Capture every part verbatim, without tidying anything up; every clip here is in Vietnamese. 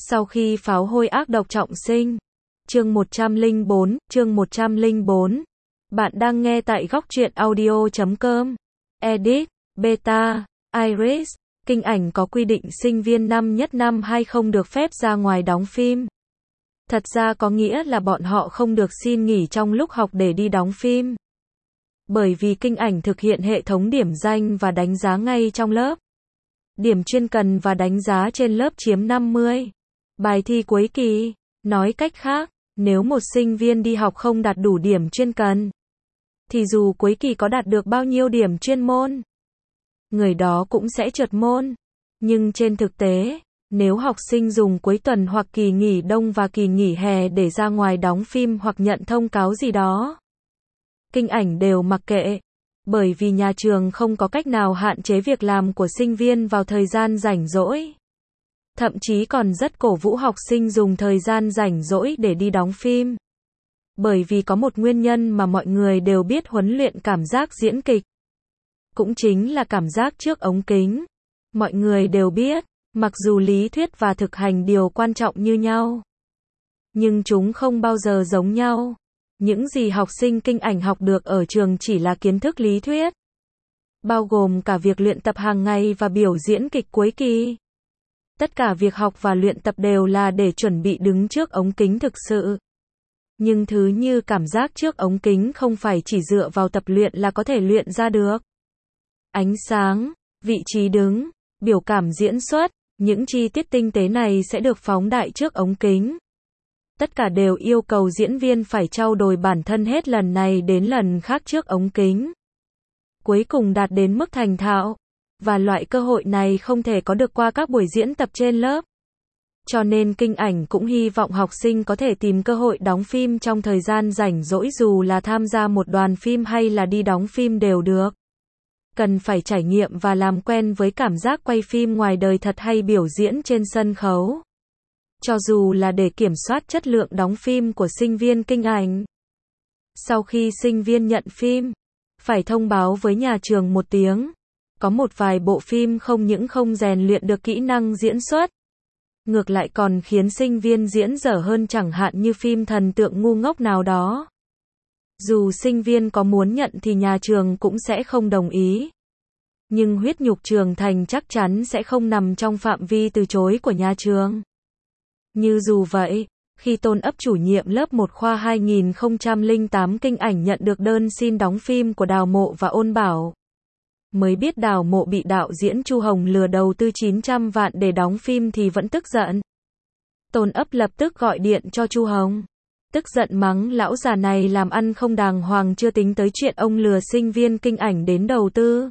Sau khi pháo hôi ác độc trọng sinh. Chương một trăm lẻ bốn, chương một trăm lẻ bốn. Bạn đang nghe tại góc truyện audio chấm com. Edit, Beta, Iris. Kinh ảnh có quy định sinh viên năm nhất năm hai không được phép ra ngoài đóng phim. Thật ra có nghĩa là bọn họ không được xin nghỉ trong lúc học để đi đóng phim. Bởi vì kinh ảnh thực hiện hệ thống điểm danh và đánh giá ngay trong lớp. Điểm chuyên cần và đánh giá trên lớp chiếm năm mươi. Bài thi cuối kỳ. Nói cách khác, nếu một sinh viên đi học không đạt đủ điểm chuyên cần, thì dù cuối kỳ có đạt được bao nhiêu điểm chuyên môn, người đó cũng sẽ trượt môn. Nhưng trên thực tế, nếu học sinh dùng cuối tuần hoặc kỳ nghỉ đông và kỳ nghỉ hè để ra ngoài đóng phim hoặc nhận thông cáo gì đó, kinh ảnh đều mặc kệ. Bởi vì nhà trường không có cách nào hạn chế việc làm của sinh viên vào thời gian rảnh rỗi. Thậm chí còn rất cổ vũ học sinh dùng thời gian rảnh rỗi để đi đóng phim. Bởi vì có một nguyên nhân mà mọi người đều biết, huấn luyện cảm giác diễn kịch. Cũng chính là cảm giác trước ống kính. Mọi người đều biết, mặc dù lý thuyết và thực hành đều quan trọng như nhau, nhưng chúng không bao giờ giống nhau. Những gì học sinh kinh ảnh học được ở trường chỉ là kiến thức lý thuyết, bao gồm cả việc luyện tập hàng ngày và biểu diễn kịch cuối kỳ. Tất cả việc học và luyện tập đều là để chuẩn bị đứng trước ống kính thực sự. Nhưng thứ như cảm giác trước ống kính không phải chỉ dựa vào tập luyện là có thể luyện ra được. Ánh sáng, vị trí đứng, biểu cảm diễn xuất, những chi tiết tinh tế này sẽ được phóng đại trước ống kính. Tất cả đều yêu cầu diễn viên phải trau dồi bản thân hết lần này đến lần khác trước ống kính. Cuối cùng đạt đến mức thành thạo. Và loại cơ hội này không thể có được qua các buổi diễn tập trên lớp. Cho nên kinh ảnh cũng hy vọng học sinh có thể tìm cơ hội đóng phim trong thời gian rảnh rỗi, dù là tham gia một đoàn phim hay là đi đóng phim đều được. Cần phải trải nghiệm và làm quen với cảm giác quay phim ngoài đời thật hay biểu diễn trên sân khấu. Cho dù là để kiểm soát chất lượng đóng phim của sinh viên kinh ảnh. Sau khi sinh viên nhận phim, phải thông báo với nhà trường một tiếng. Có một vài bộ phim không những không rèn luyện được kỹ năng diễn xuất, ngược lại còn khiến sinh viên diễn dở hơn, chẳng hạn như phim thần tượng ngu ngốc nào đó. Dù sinh viên có muốn nhận thì nhà trường cũng sẽ không đồng ý. Nhưng huyết nhục trưởng thành chắc chắn sẽ không nằm trong phạm vi từ chối của nhà trường. Như dù vậy, khi Tôn Ấp chủ nhiệm lớp một khoa hai không không tám kinh ảnh nhận được đơn xin đóng phim của Đào Mộ và Ôn Bảo, mới biết Đào Mộ bị đạo diễn Chu Hồng lừa đầu tư chín trăm vạn để đóng phim thì vẫn tức giận. Tôn Ấp lập tức gọi điện cho Chu Hồng, tức giận mắng lão già này làm ăn không đàng hoàng, chưa tính tới chuyện ông lừa sinh viên kinh ảnh đến đầu tư.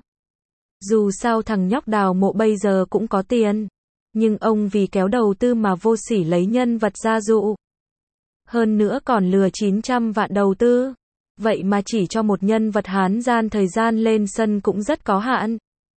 Dù sao thằng nhóc Đào Mộ bây giờ cũng có tiền, nhưng ông vì kéo đầu tư mà vô sỉ lấy nhân vật ra dụ. Hơn nữa còn lừa chín trăm vạn đầu tư. Vậy mà chỉ cho một nhân vật hán gian thời gian lên sân cũng rất có hạn.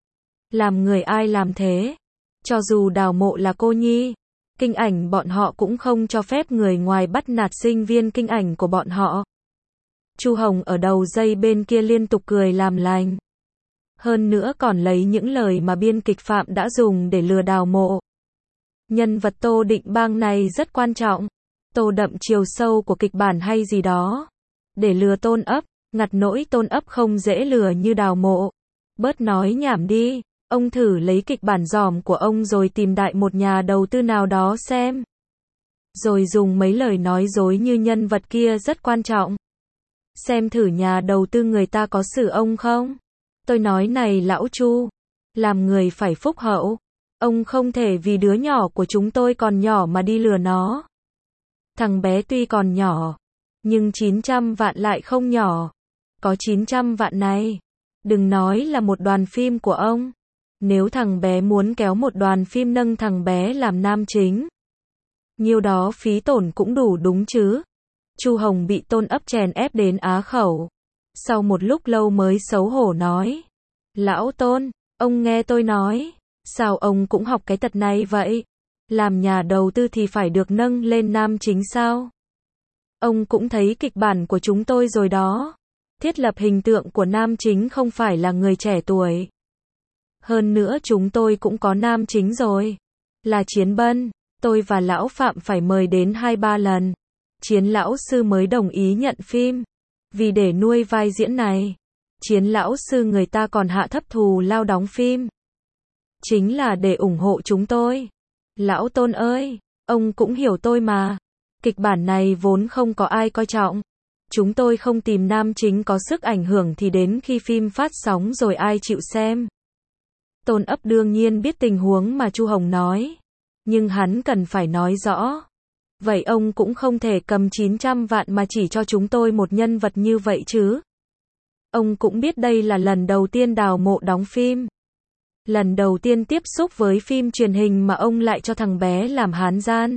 Làm người ai làm thế? Cho dù Đào Mộ là cô nhi, kinh ảnh bọn họ cũng không cho phép người ngoài bắt nạt sinh viên kinh ảnh của bọn họ. Chu Hồng ở đầu dây bên kia liên tục cười làm lành. Hơn nữa còn lấy những lời mà biên kịch Phạm đã dùng để lừa Đào Mộ. Nhân vật Tô Định Bang này rất quan trọng, tô đậm chiều sâu của kịch bản hay gì đó, để lừa Tôn Ấp, ngặt nỗi Tôn Ấp không dễ lừa như Đào Mộ. Bớt nói nhảm đi, ông thử lấy kịch bản dỏm của ông rồi tìm đại một nhà đầu tư nào đó xem. Rồi dùng mấy lời nói dối như nhân vật kia rất quan trọng. Xem thử nhà đầu tư người ta có xử ông không? Tôi nói này lão Chu, làm người phải phúc hậu. Ông không thể vì đứa nhỏ của chúng tôi còn nhỏ mà đi lừa nó. Thằng bé tuy còn nhỏ, nhưng chín trăm vạn lại không nhỏ. Có chín trăm vạn này, đừng nói là một đoàn phim của ông. Nếu thằng bé muốn kéo một đoàn phim nâng thằng bé làm nam chính, nhiêu đó phí tổn cũng đủ đúng chứ. Chu Hồng bị Tôn Ấp chèn ép đến á khẩu. Sau một lúc lâu mới xấu hổ nói: Lão Tôn, ông nghe tôi nói, sao ông cũng học cái tật này vậy? Làm nhà đầu tư thì phải được nâng lên nam chính sao? Ông cũng thấy kịch bản của chúng tôi rồi đó. Thiết lập hình tượng của nam chính không phải là người trẻ tuổi. Hơn nữa chúng tôi cũng có nam chính rồi. Là Chiến Bân. Tôi và lão Phạm phải mời đến hai ba lần. Chiến lão sư mới đồng ý nhận phim. Vì để nuôi vai diễn này, Chiến lão sư người ta còn hạ thấp thù lao đóng phim. Chính là để ủng hộ chúng tôi. Lão Tôn ơi, ông cũng hiểu tôi mà. Kịch bản này vốn không có ai coi trọng. Chúng tôi không tìm nam chính có sức ảnh hưởng thì đến khi phim phát sóng rồi ai chịu xem. Tôn ấp đương nhiên biết tình huống mà Chu Hồng nói. Nhưng hắn cần phải nói rõ. Vậy ông cũng không thể cầm chín trăm vạn mà chỉ cho chúng tôi một nhân vật như vậy chứ. Ông cũng biết đây là lần đầu tiên Đào Mộ đóng phim. Lần đầu tiên tiếp xúc với phim truyền hình mà ông lại cho thằng bé làm hán gian.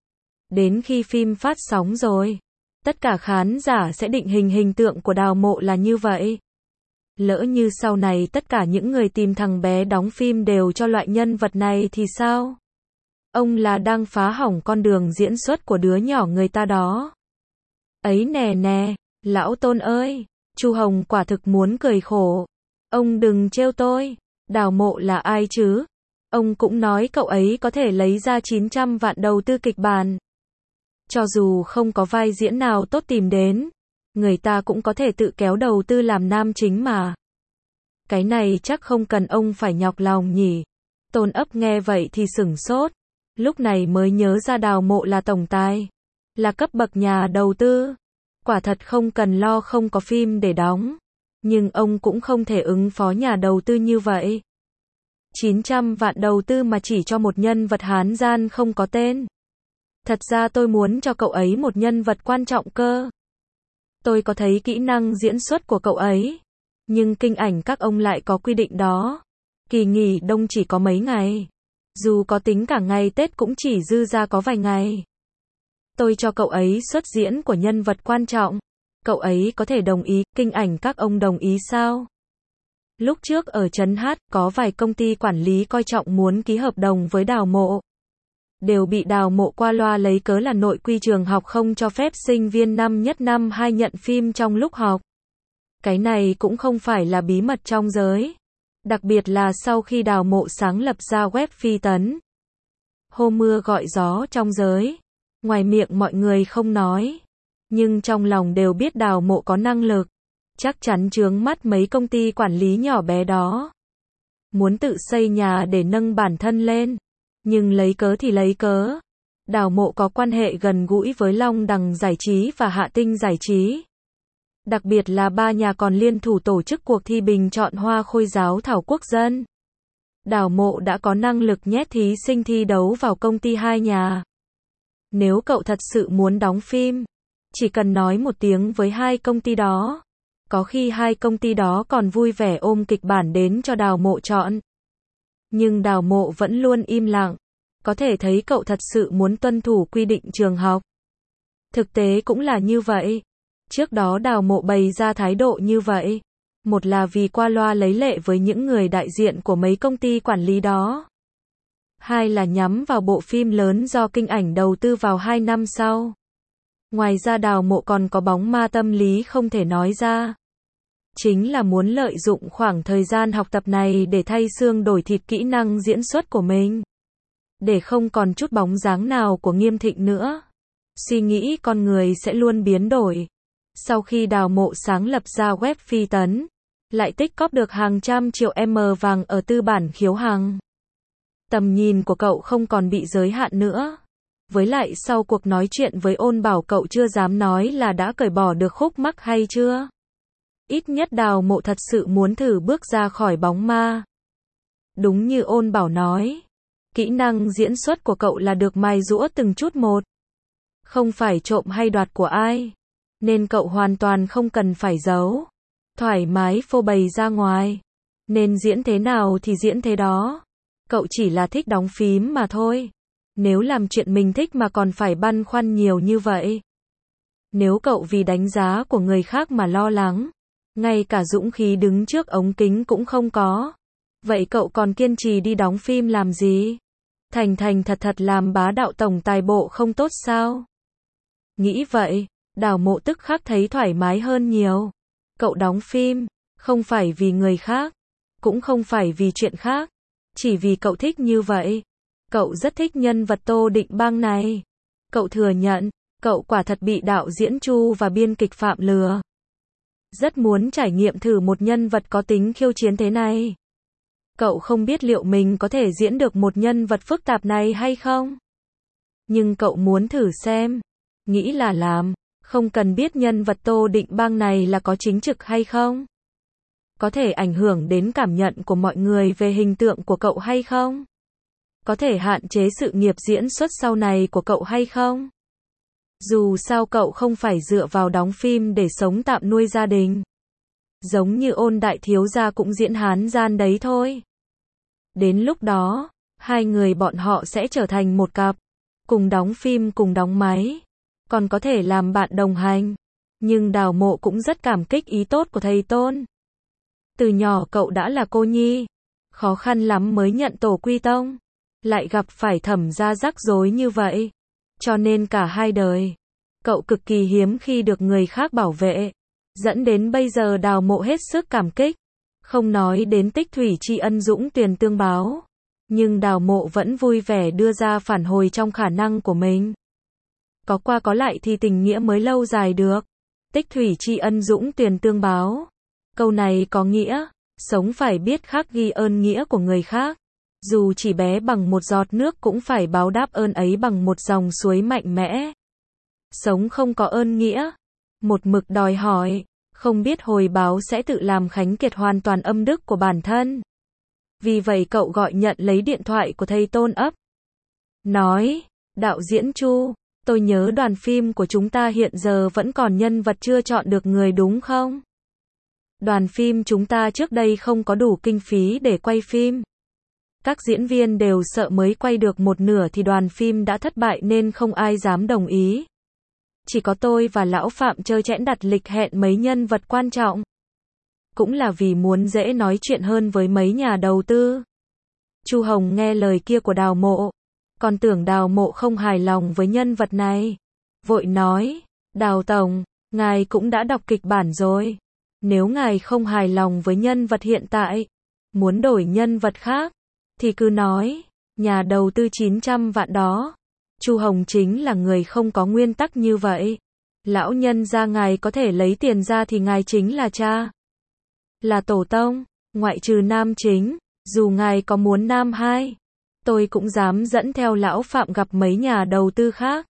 Đến khi phim phát sóng rồi, tất cả khán giả sẽ định hình hình tượng của Đào Mộ là như vậy. Lỡ như sau này tất cả những người tìm thằng bé đóng phim đều cho loại nhân vật này thì sao? Ông là đang phá hỏng con đường diễn xuất của đứa nhỏ người ta đó. Ấy nè nè, lão Tôn ơi, Chu Hồng quả thực muốn cười khổ. Ông đừng trêu tôi, Đào Mộ là ai chứ? Ông cũng nói cậu ấy có thể lấy ra chín trăm vạn đầu tư kịch bản. Cho dù không có vai diễn nào tốt tìm đến, người ta cũng có thể tự kéo đầu tư làm nam chính mà. Cái này chắc không cần ông phải nhọc lòng nhỉ. Tôn ấp nghe vậy thì sửng sốt. Lúc này mới nhớ ra Đào Mộ là tổng tài, là cấp bậc nhà đầu tư. Quả thật không cần lo không có phim để đóng. Nhưng ông cũng không thể ứng phó nhà đầu tư như vậy. chín trăm vạn đầu tư mà chỉ cho một nhân vật hán gian không có tên. Thật ra tôi muốn cho cậu ấy một nhân vật quan trọng cơ. Tôi có thấy kỹ năng diễn xuất của cậu ấy. Nhưng kinh ảnh các ông lại có quy định đó. Kỳ nghỉ đông chỉ có mấy ngày. Dù có tính cả ngày Tết cũng chỉ dư ra có vài ngày. Tôi cho cậu ấy xuất diễn của nhân vật quan trọng. Cậu ấy có thể đồng ý, kinh ảnh các ông đồng ý sao? Lúc trước ở Trấn Hát, có vài công ty quản lý coi trọng muốn ký hợp đồng với Đào Mộ. Đều bị Đào Mộ qua loa lấy cớ là nội quy trường học không cho phép sinh viên năm nhất năm hai nhận phim trong lúc học. Cái này cũng không phải là bí mật trong giới. Đặc biệt là sau khi Đào Mộ sáng lập ra web Phi Tấn. Hô mưa gọi gió trong giới. Ngoài miệng mọi người không nói. Nhưng trong lòng đều biết Đào Mộ có năng lực. Chắc chắn chướng mắt mấy công ty quản lý nhỏ bé đó. Muốn tự xây nhà để nâng bản thân lên. Nhưng lấy cớ thì lấy cớ. Đào Mộ có quan hệ gần gũi với Long Đằng Giải trí và Hạ Tinh Giải trí. Đặc biệt là ba nhà còn liên thủ tổ chức cuộc thi bình chọn hoa khôi giáo thảo quốc dân. Đào Mộ đã có năng lực nhét thí sinh thi đấu vào công ty hai nhà. Nếu cậu thật sự muốn đóng phim, chỉ cần nói một tiếng với hai công ty đó. Có khi hai công ty đó còn vui vẻ ôm kịch bản đến cho Đào Mộ chọn. Nhưng Đào Mộ vẫn luôn im lặng. Có thể thấy cậu thật sự muốn tuân thủ quy định trường học. Thực tế cũng là như vậy. Trước đó Đào Mộ bày ra thái độ như vậy. Một là vì qua loa lấy lệ với những người đại diện của mấy công ty quản lý đó. Hai là nhắm vào bộ phim lớn do kinh ảnh đầu tư vào hai năm sau. Ngoài ra Đào Mộ còn có bóng ma tâm lý không thể nói ra. Chính là muốn lợi dụng khoảng thời gian học tập này để thay xương đổi thịt kỹ năng diễn xuất của mình. Để không còn chút bóng dáng nào của Nghiêm Thịnh nữa. Suy nghĩ con người sẽ luôn biến đổi. Sau khi Đào Mộ sáng lập ra web Phi Tấn, lại tích cóp được hàng trăm triệu M vàng ở tư bản khiếu hàng. Tầm nhìn của cậu không còn bị giới hạn nữa. Với lại sau cuộc nói chuyện với Ôn Bảo cậu chưa dám nói là đã cởi bỏ được khúc mắc hay chưa. Ít nhất Đào Mộ thật sự muốn thử bước ra khỏi bóng ma. Đúng như Ôn Bảo nói, kỹ năng diễn xuất của cậu là được mài giũa từng chút một. Không phải trộm hay đoạt của ai. Nên cậu hoàn toàn không cần phải giấu. Thoải mái phô bày ra ngoài. Nên diễn thế nào thì diễn thế đó. Cậu chỉ là thích đóng phím mà thôi. Nếu làm chuyện mình thích mà còn phải băn khoăn nhiều như vậy. Nếu cậu vì đánh giá của người khác mà lo lắng. Ngay cả dũng khí đứng trước ống kính cũng không có. Vậy cậu còn kiên trì đi đóng phim làm gì? Thành thành thật thật làm bá đạo tổng tài bộ không tốt sao? Nghĩ vậy, Đào Mộ tức khắc thấy thoải mái hơn nhiều. Cậu đóng phim, không phải vì người khác, cũng không phải vì chuyện khác, chỉ vì cậu thích như vậy. Cậu rất thích nhân vật Tô Định Bang này. Cậu thừa nhận, cậu quả thật bị đạo diễn Chu và biên kịch Phạm lừa. Rất muốn trải nghiệm thử một nhân vật có tính khiêu chiến thế này. Cậu không biết liệu mình có thể diễn được một nhân vật phức tạp này hay không. Nhưng cậu muốn thử xem. Nghĩ là làm. Không cần biết nhân vật Tô Định Bang này là có chính trực hay không. Có thể ảnh hưởng đến cảm nhận của mọi người về hình tượng của cậu hay không. Có thể hạn chế sự nghiệp diễn xuất sau này của cậu hay không. Dù sao cậu không phải dựa vào đóng phim để sống tạm nuôi gia đình. Giống như Ôn đại thiếu gia cũng diễn hán gian đấy thôi. Đến lúc đó, hai người bọn họ sẽ trở thành một cặp. Cùng đóng phim cùng đóng máy. Còn có thể làm bạn đồng hành. Nhưng Đào Mộ cũng rất cảm kích ý tốt của thầy Tôn. Từ nhỏ cậu đã là cô nhi. Khó khăn lắm mới nhận tổ quy tông. Lại gặp phải Thẩm gia rắc rối như vậy. Cho nên cả hai đời, cậu cực kỳ hiếm khi được người khác bảo vệ. Dẫn đến bây giờ Đào Mộ hết sức cảm kích. Không nói đến tích thủy tri ân dũng tuyền tương báo. Nhưng Đào Mộ vẫn vui vẻ đưa ra phản hồi trong khả năng của mình. Có qua có lại thì tình nghĩa mới lâu dài được. Tích thủy tri ân dũng tuyền tương báo. Câu này có nghĩa, sống phải biết khắc ghi ơn nghĩa của người khác. Dù chỉ bé bằng một giọt nước cũng phải báo đáp ơn ấy bằng một dòng suối mạnh mẽ. Sống không có ơn nghĩa, một mực đòi hỏi, không biết hồi báo sẽ tự làm khánh kiệt hoàn toàn âm đức của bản thân. Vì vậy cậu gọi nhận lấy điện thoại của thầy Tôn ấp. Nói, đạo diễn Chu, tôi nhớ đoàn phim của chúng ta hiện giờ vẫn còn nhân vật chưa chọn được người đúng không? Đoàn phim chúng ta trước đây không có đủ kinh phí để quay phim. Các diễn viên đều sợ mới quay được một nửa thì đoàn phim đã thất bại nên không ai dám đồng ý. Chỉ có tôi và Lão Phạm trơ trẽn đặt lịch hẹn mấy nhân vật quan trọng. Cũng là vì muốn dễ nói chuyện hơn với mấy nhà đầu tư. Chu Hồng nghe lời kia của Đào Mộ. Còn tưởng Đào Mộ không hài lòng với nhân vật này. Vội nói, Đào Tổng, ngài cũng đã đọc kịch bản rồi. Nếu ngài không hài lòng với nhân vật hiện tại, muốn đổi nhân vật khác, thì cứ nói, nhà đầu tư chín trăm vạn đó. Chu Hồng chính là người không có nguyên tắc như vậy. Lão nhân gia ngài có thể lấy tiền ra thì ngài chính là cha. Là tổ tông, ngoại trừ nam chính, dù ngài có muốn nam hai, tôi cũng dám dẫn theo Lão Phạm gặp mấy nhà đầu tư khác.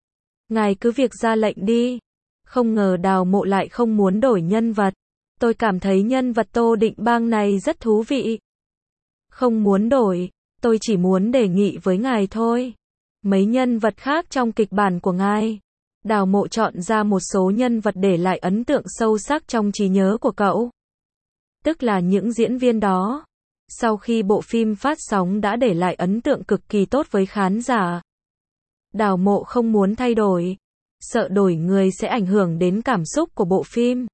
Ngài cứ việc ra lệnh đi. Không ngờ Đào Mộ lại không muốn đổi nhân vật. Tôi cảm thấy nhân vật Tô Định Bang này rất thú vị. Không muốn đổi, tôi chỉ muốn đề nghị với ngài thôi. Mấy nhân vật khác trong kịch bản của ngài. Đào Mộ chọn ra một số nhân vật để lại ấn tượng sâu sắc trong trí nhớ của cậu. Tức là những diễn viên đó, sau khi bộ phim phát sóng đã để lại ấn tượng cực kỳ tốt với khán giả. Đào Mộ không muốn thay đổi, sợ đổi người sẽ ảnh hưởng đến cảm xúc của bộ phim.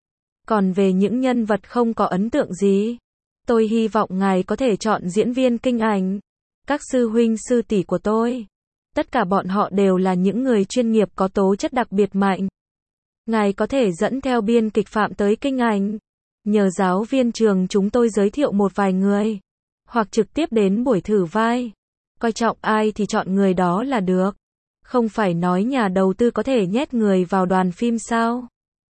Còn về những nhân vật không có ấn tượng gì, tôi hy vọng ngài có thể chọn diễn viên kinh ảnh. Các sư huynh sư tỷ của tôi, tất cả bọn họ đều là những người chuyên nghiệp có tố chất đặc biệt mạnh. Ngài có thể dẫn theo biên kịch Phạm tới kinh ảnh, nhờ giáo viên trường chúng tôi giới thiệu một vài người, hoặc trực tiếp đến buổi thử vai. Coi trọng ai thì chọn người đó là được. Không phải nói nhà đầu tư có thể nhét người vào đoàn phim sao?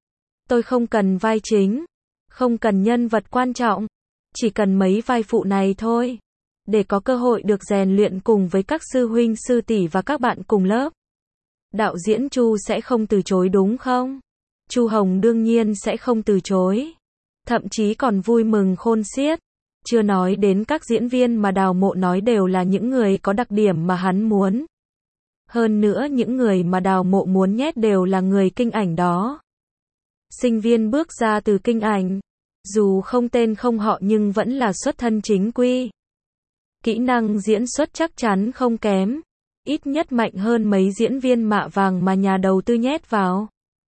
Tôi không cần vai chính, không cần nhân vật quan trọng, chỉ cần mấy vai phụ này thôi, để có cơ hội được rèn luyện cùng với các sư huynh sư tỷ và các bạn cùng lớp. Đạo diễn Chu sẽ không từ chối đúng không? Chu Hồng đương nhiên sẽ không từ chối, thậm chí còn vui mừng khôn xiết. Chưa nói đến các diễn viên mà Đào Mộ nói đều là những người có đặc điểm mà hắn muốn. Hơn nữa những người mà Đào Mộ muốn nhét đều là người kinh ảnh đó. Sinh viên bước ra từ kinh ảnh, dù không tên không họ nhưng vẫn là xuất thân chính quy. Kỹ năng diễn xuất chắc chắn không kém, ít nhất mạnh hơn mấy diễn viên mạ vàng mà nhà đầu tư nhét vào.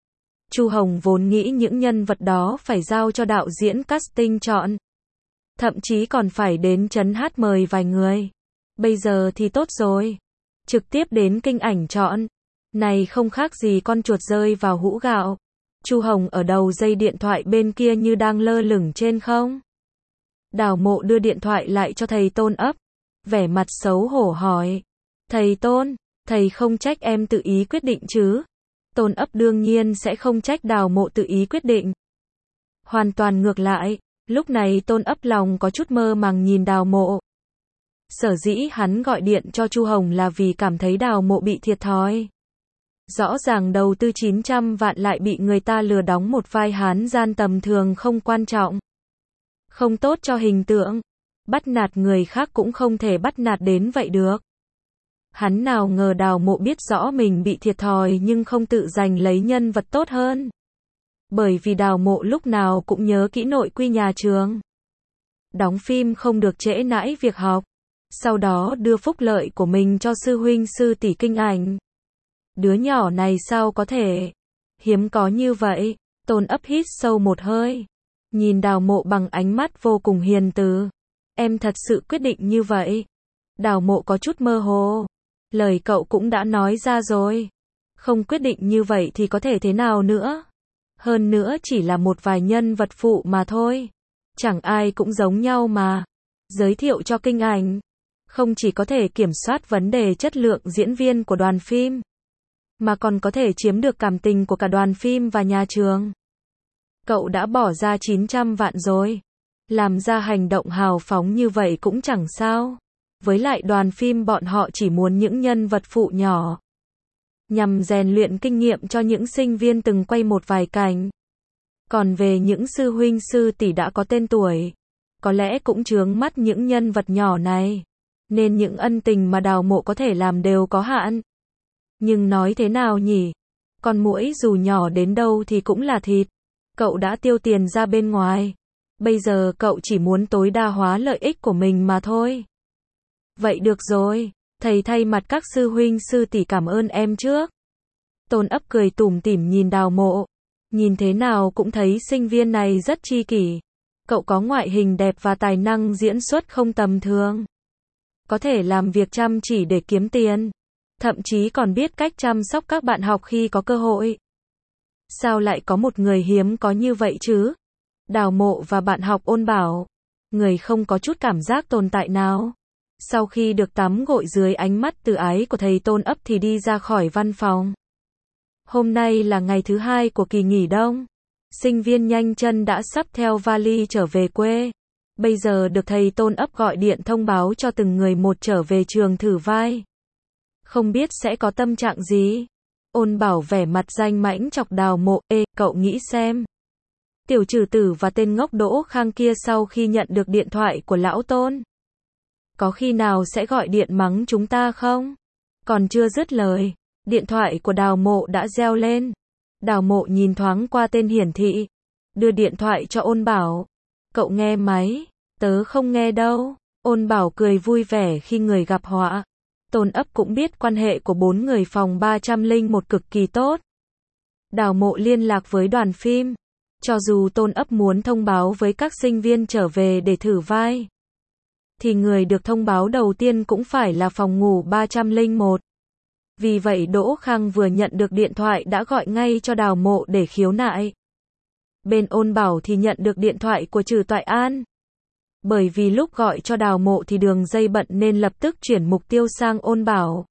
Chu Hồng vốn nghĩ những nhân vật đó phải giao cho đạo diễn casting chọn. Thậm chí còn phải đến trấn hát mời vài người. Bây giờ thì tốt rồi. Trực tiếp đến kinh ảnh chọn. Này không khác gì con chuột rơi vào hũ gạo. Chu Hồng ở đầu dây điện thoại bên kia như đang lơ lửng trên không. Đào Mộ đưa điện thoại lại cho thầy Tôn ấp. vẻ mặt xấu hổ hỏi. Thầy Tôn, thầy không trách em tự ý quyết định chứ? Tôn ấp đương nhiên sẽ không trách Đào Mộ tự ý quyết định. Hoàn toàn ngược lại, lúc này Tôn ấp lòng có chút mơ màng nhìn Đào Mộ. Sở dĩ hắn gọi điện cho Chu Hồng là vì cảm thấy Đào Mộ bị thiệt thòi. Rõ ràng đầu tư chín trăm vạn lại bị người ta lừa đóng một vai hán gian tầm thường không quan trọng. Không tốt cho hình tượng. Bắt nạt người khác cũng không thể bắt nạt đến vậy được. Hắn nào ngờ Đào Mộ biết rõ mình bị thiệt thòi nhưng không tự giành lấy nhân vật tốt hơn. Bởi vì Đào Mộ lúc nào cũng nhớ kỹ nội quy nhà trường. Đóng phim không được trễ nải việc học. Sau đó đưa phúc lợi của mình cho sư huynh sư tỷ kinh ảnh. Đứa nhỏ này sao có thể? Hiếm có như vậy. Tôn ấp hít sâu một hơi. Nhìn Đào Mộ bằng ánh mắt vô cùng hiền từ. Em thật sự quyết định như vậy. Đào Mộ có chút mơ hồ. Lời cậu cũng đã nói ra rồi. Không quyết định như vậy thì có thể thế nào nữa? Hơn nữa chỉ là một vài nhân vật phụ mà thôi. Chẳng ai cũng giống nhau mà. Giới thiệu cho kinh ảnh. Không chỉ có thể kiểm soát vấn đề chất lượng diễn viên của đoàn phim, mà còn có thể chiếm được cảm tình của cả đoàn phim và nhà trường. Cậu đã bỏ ra chín trăm vạn rồi. Làm ra hành động hào phóng như vậy cũng chẳng sao. Với lại đoàn phim bọn họ chỉ muốn những nhân vật phụ nhỏ. Nhằm rèn luyện kinh nghiệm cho những sinh viên từng quay một vài cảnh. Còn về những sư huynh sư tỷ đã có tên tuổi, có lẽ cũng chướng mắt những nhân vật nhỏ này. Nên những ân tình mà Đào Mộ có thể làm đều có hạn. Nhưng nói thế nào nhỉ? Con muỗi dù nhỏ đến đâu thì cũng là thịt. Cậu đã tiêu tiền ra bên ngoài. Bây giờ cậu chỉ muốn tối đa hóa lợi ích của mình mà thôi. Vậy được rồi, thầy thay mặt các sư huynh sư tỷ cảm ơn em trước. Tôn ấp cười tủm tỉm nhìn Đào Mộ. Nhìn thế nào cũng thấy sinh viên này rất chi kỷ. Cậu có ngoại hình đẹp và tài năng diễn xuất không tầm thường. Có thể làm việc chăm chỉ để kiếm tiền. Thậm chí còn biết cách chăm sóc các bạn học khi có cơ hội. Sao lại có một người hiếm có như vậy chứ? Đào Mộ và bạn học Ôn Bảo. Người không có chút cảm giác tồn tại nào. Sau khi được tắm gội dưới ánh mắt từ ái của thầy Tôn ấp thì đi ra khỏi văn phòng. Hôm nay là ngày thứ hai của kỳ nghỉ đông. Sinh viên nhanh chân đã sắp theo vali trở về quê. Bây giờ được thầy Tôn ấp gọi điện thông báo cho từng người một trở về trường thử vai. Không biết sẽ có tâm trạng gì. Ôn Bảo vẻ mặt danh mãnh chọc Đào Mộ. Ê, cậu nghĩ xem. Tiểu trừ tử và tên ngốc Đỗ Khang kia sau khi nhận được điện thoại của lão Tôn, có khi nào sẽ gọi điện mắng chúng ta không? Còn chưa dứt lời, điện thoại của Đào Mộ đã reo lên. Đào Mộ nhìn thoáng qua tên hiển thị, đưa điện thoại cho Ôn Bảo. Cậu nghe máy? Tớ không nghe đâu. Ôn Bảo cười vui vẻ khi người gặp họa. Tôn ấp cũng biết quan hệ của bốn người phòng ba trăm lẻ một cực kỳ tốt. Đào Mộ liên lạc với đoàn phim. Cho dù Tôn ấp muốn thông báo với các sinh viên trở về để thử vai, thì người được thông báo đầu tiên cũng phải là phòng ngủ ba trăm lẻ một. Vì vậy Đỗ Khang vừa nhận được điện thoại đã gọi ngay cho Đào Mộ để khiếu nại. Bên Ôn Bảo thì nhận được điện thoại của Trừ Toại An. Bởi vì lúc gọi cho Đào Mộ thì đường dây bận nên lập tức chuyển mục tiêu sang Ôn Bảo.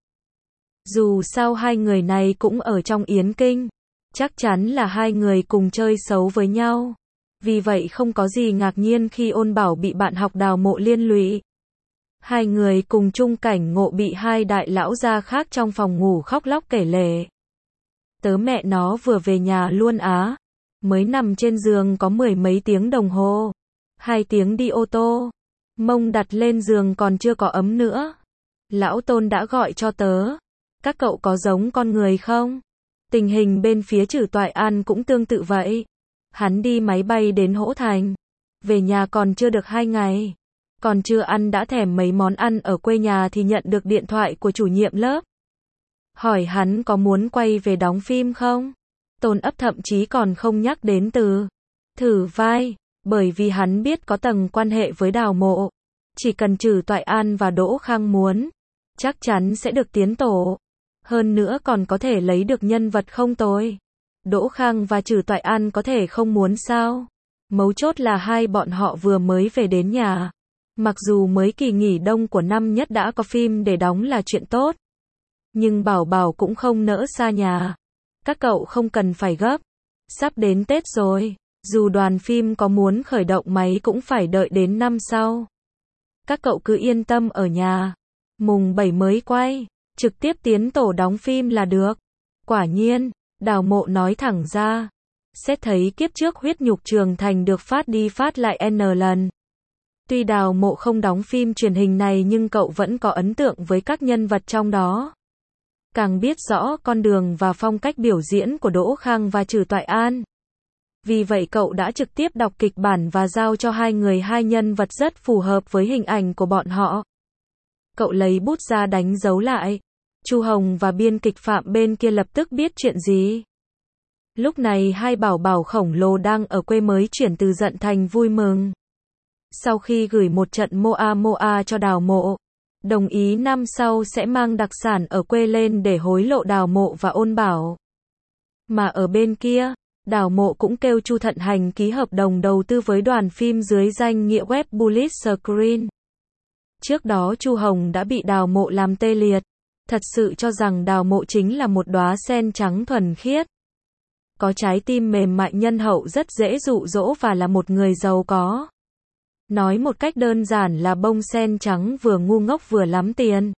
Dù sao hai người này cũng ở trong Yến Kinh, chắc chắn là hai người cùng chơi xấu với nhau. Vì vậy không có gì ngạc nhiên khi Ôn Bảo bị bạn học Đào Mộ liên lụy. Hai người cùng chung cảnh ngộ bị hai đại lão gia khác trong phòng ngủ khóc lóc kể lể. Tớ mẹ nó vừa về nhà luôn á. Mới nằm trên giường có mười mấy tiếng đồng hồ. Hai tiếng đi ô tô. Mông đặt lên giường còn chưa có ấm nữa. Lão Tôn đã gọi cho tớ. Các cậu có giống con người không? Tình hình bên phía Trừ Toại An cũng tương tự vậy. Hắn đi máy bay đến Hỗ Thành. Về nhà còn chưa được hai ngày. Còn chưa ăn đã thèm mấy món ăn ở quê nhà thì nhận được điện thoại của chủ nhiệm lớp. Hỏi hắn có muốn quay về đóng phim không? Tôn ấp thậm chí còn không nhắc đến từ thử vai. Bởi vì hắn biết có tầng quan hệ với Đào Mộ. Chỉ cần Trừ Toại An và Đỗ Khang muốn, chắc chắn sẽ được tiến tổ. Hơn nữa còn có thể lấy được nhân vật không tồi. Đỗ Khang và Trừ Toại An có thể không muốn sao? Mấu chốt là hai bọn họ vừa mới về đến nhà. Mặc dù mới kỳ nghỉ đông của năm nhất đã có phim để đóng là chuyện tốt, nhưng Bảo Bảo cũng không nỡ xa nhà. Các cậu không cần phải gấp. Sắp đến Tết rồi, dù đoàn phim có muốn khởi động máy cũng phải đợi đến năm sau. Các cậu cứ yên tâm ở nhà. Mùng bảy mới quay, trực tiếp tiến tổ đóng phim là được. Quả nhiên, Đào Mộ nói thẳng ra. Xét thấy kiếp trước huyết nhục trường thành được phát đi phát lại N lần. Tuy Đào Mộ không đóng phim truyền hình này nhưng cậu vẫn có ấn tượng với các nhân vật trong đó. Càng biết rõ con đường và phong cách biểu diễn của Đỗ Khang và Trử Toại An. Vì vậy cậu đã trực tiếp đọc kịch bản và giao cho hai người hai nhân vật rất phù hợp với hình ảnh của bọn họ. Cậu lấy bút ra đánh dấu lại. Chu Hồng và biên kịch Phạm bên kia lập tức biết chuyện gì. Lúc này hai bảo bảo khổng lồ đang ở quê mới chuyển từ giận thành vui mừng. Sau khi gửi một trận moa moa cho Đào Mộ, đồng ý năm sau sẽ mang đặc sản ở quê lên để hối lộ Đào Mộ và Ôn Bảo. Mà ở bên kia, Đào Mộ cũng kêu Chu Thận Hành ký hợp đồng đầu tư với đoàn phim dưới danh nghĩa web Bullet Screen. Trước đó Chu Hồng đã bị Đào Mộ làm tê liệt, thật sự cho rằng Đào Mộ chính là một đóa sen trắng thuần khiết. Có trái tim mềm mại nhân hậu rất dễ dụ dỗ và là một người giàu có. Nói một cách đơn giản là bông sen trắng vừa ngu ngốc vừa lắm tiền.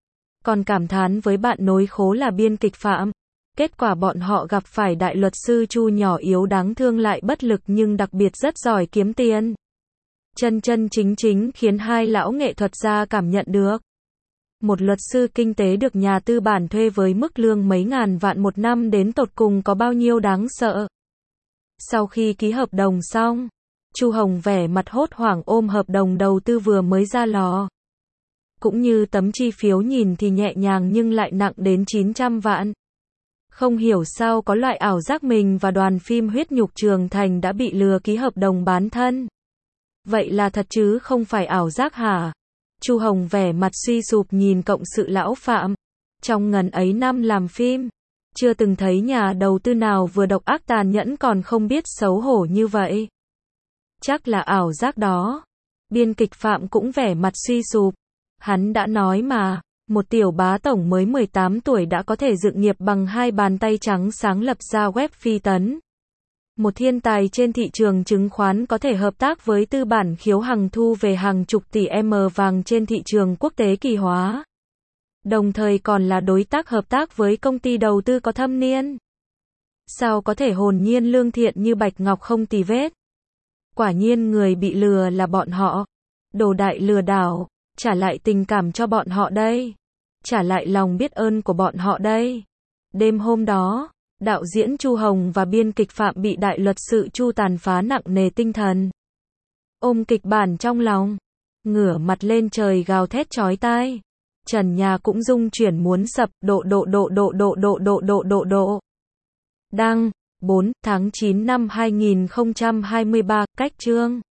Còn cảm thán với bạn nối khố là biên kịch Phạm. Kết quả bọn họ gặp phải đại luật sư Chu nhỏ yếu đáng thương lại bất lực nhưng đặc biệt rất giỏi kiếm tiền. Chân chân chính chính khiến hai lão nghệ thuật gia cảm nhận được. Một luật sư kinh tế được nhà tư bản thuê với mức lương mấy ngàn vạn một năm đến tột cùng có bao nhiêu đáng sợ. Sau khi ký hợp đồng xong, Chu Hồng vẻ mặt hốt hoảng ôm hợp đồng đầu tư vừa mới ra lò. Cũng như tấm chi phiếu nhìn thì nhẹ nhàng nhưng lại nặng đến chín trăm vạn. Không hiểu sao có loại ảo giác mình và đoàn phim huyết nhục trường thành đã bị lừa ký hợp đồng bán thân. Vậy là thật chứ không phải ảo giác hả? Chu Hồng vẻ mặt suy sụp nhìn cộng sự lão Phạm. Trong ngần ấy năm làm phim, chưa từng thấy nhà đầu tư nào vừa độc ác tàn nhẫn còn không biết xấu hổ như vậy. Chắc là ảo giác đó. Biên kịch Phạm cũng vẻ mặt suy sụp. Hắn đã nói mà, một tiểu bá tổng mới mười tám tuổi đã có thể dựng nghiệp bằng hai bàn tay trắng sáng lập ra web phi tấn. Một thiên tài trên thị trường chứng khoán có thể hợp tác với tư bản khiếu hằng thu về hàng chục tỷ M vàng trên thị trường quốc tế kỳ hóa. Đồng thời còn là đối tác hợp tác với công ty đầu tư có thâm niên. Sao có thể hồn nhiên lương thiện như bạch ngọc không tì vết? Quả nhiên người bị lừa là bọn họ. Đồ đại lừa đảo, trả lại tình cảm cho bọn họ đây. Trả lại lòng biết ơn của bọn họ đây. Đêm hôm đó, đạo diễn Chu Hồng và biên kịch Phạm bị đại luật sư Chu tàn phá nặng nề tinh thần. Ôm kịch bản trong lòng, ngửa mặt lên trời gào thét chói tai. Trần nhà cũng rung chuyển muốn sập, độ độ độ độ độ độ độ độ độ độ. Đăng, bốn tháng chín năm hai nghìn không trăm hai mươi ba, cách chương.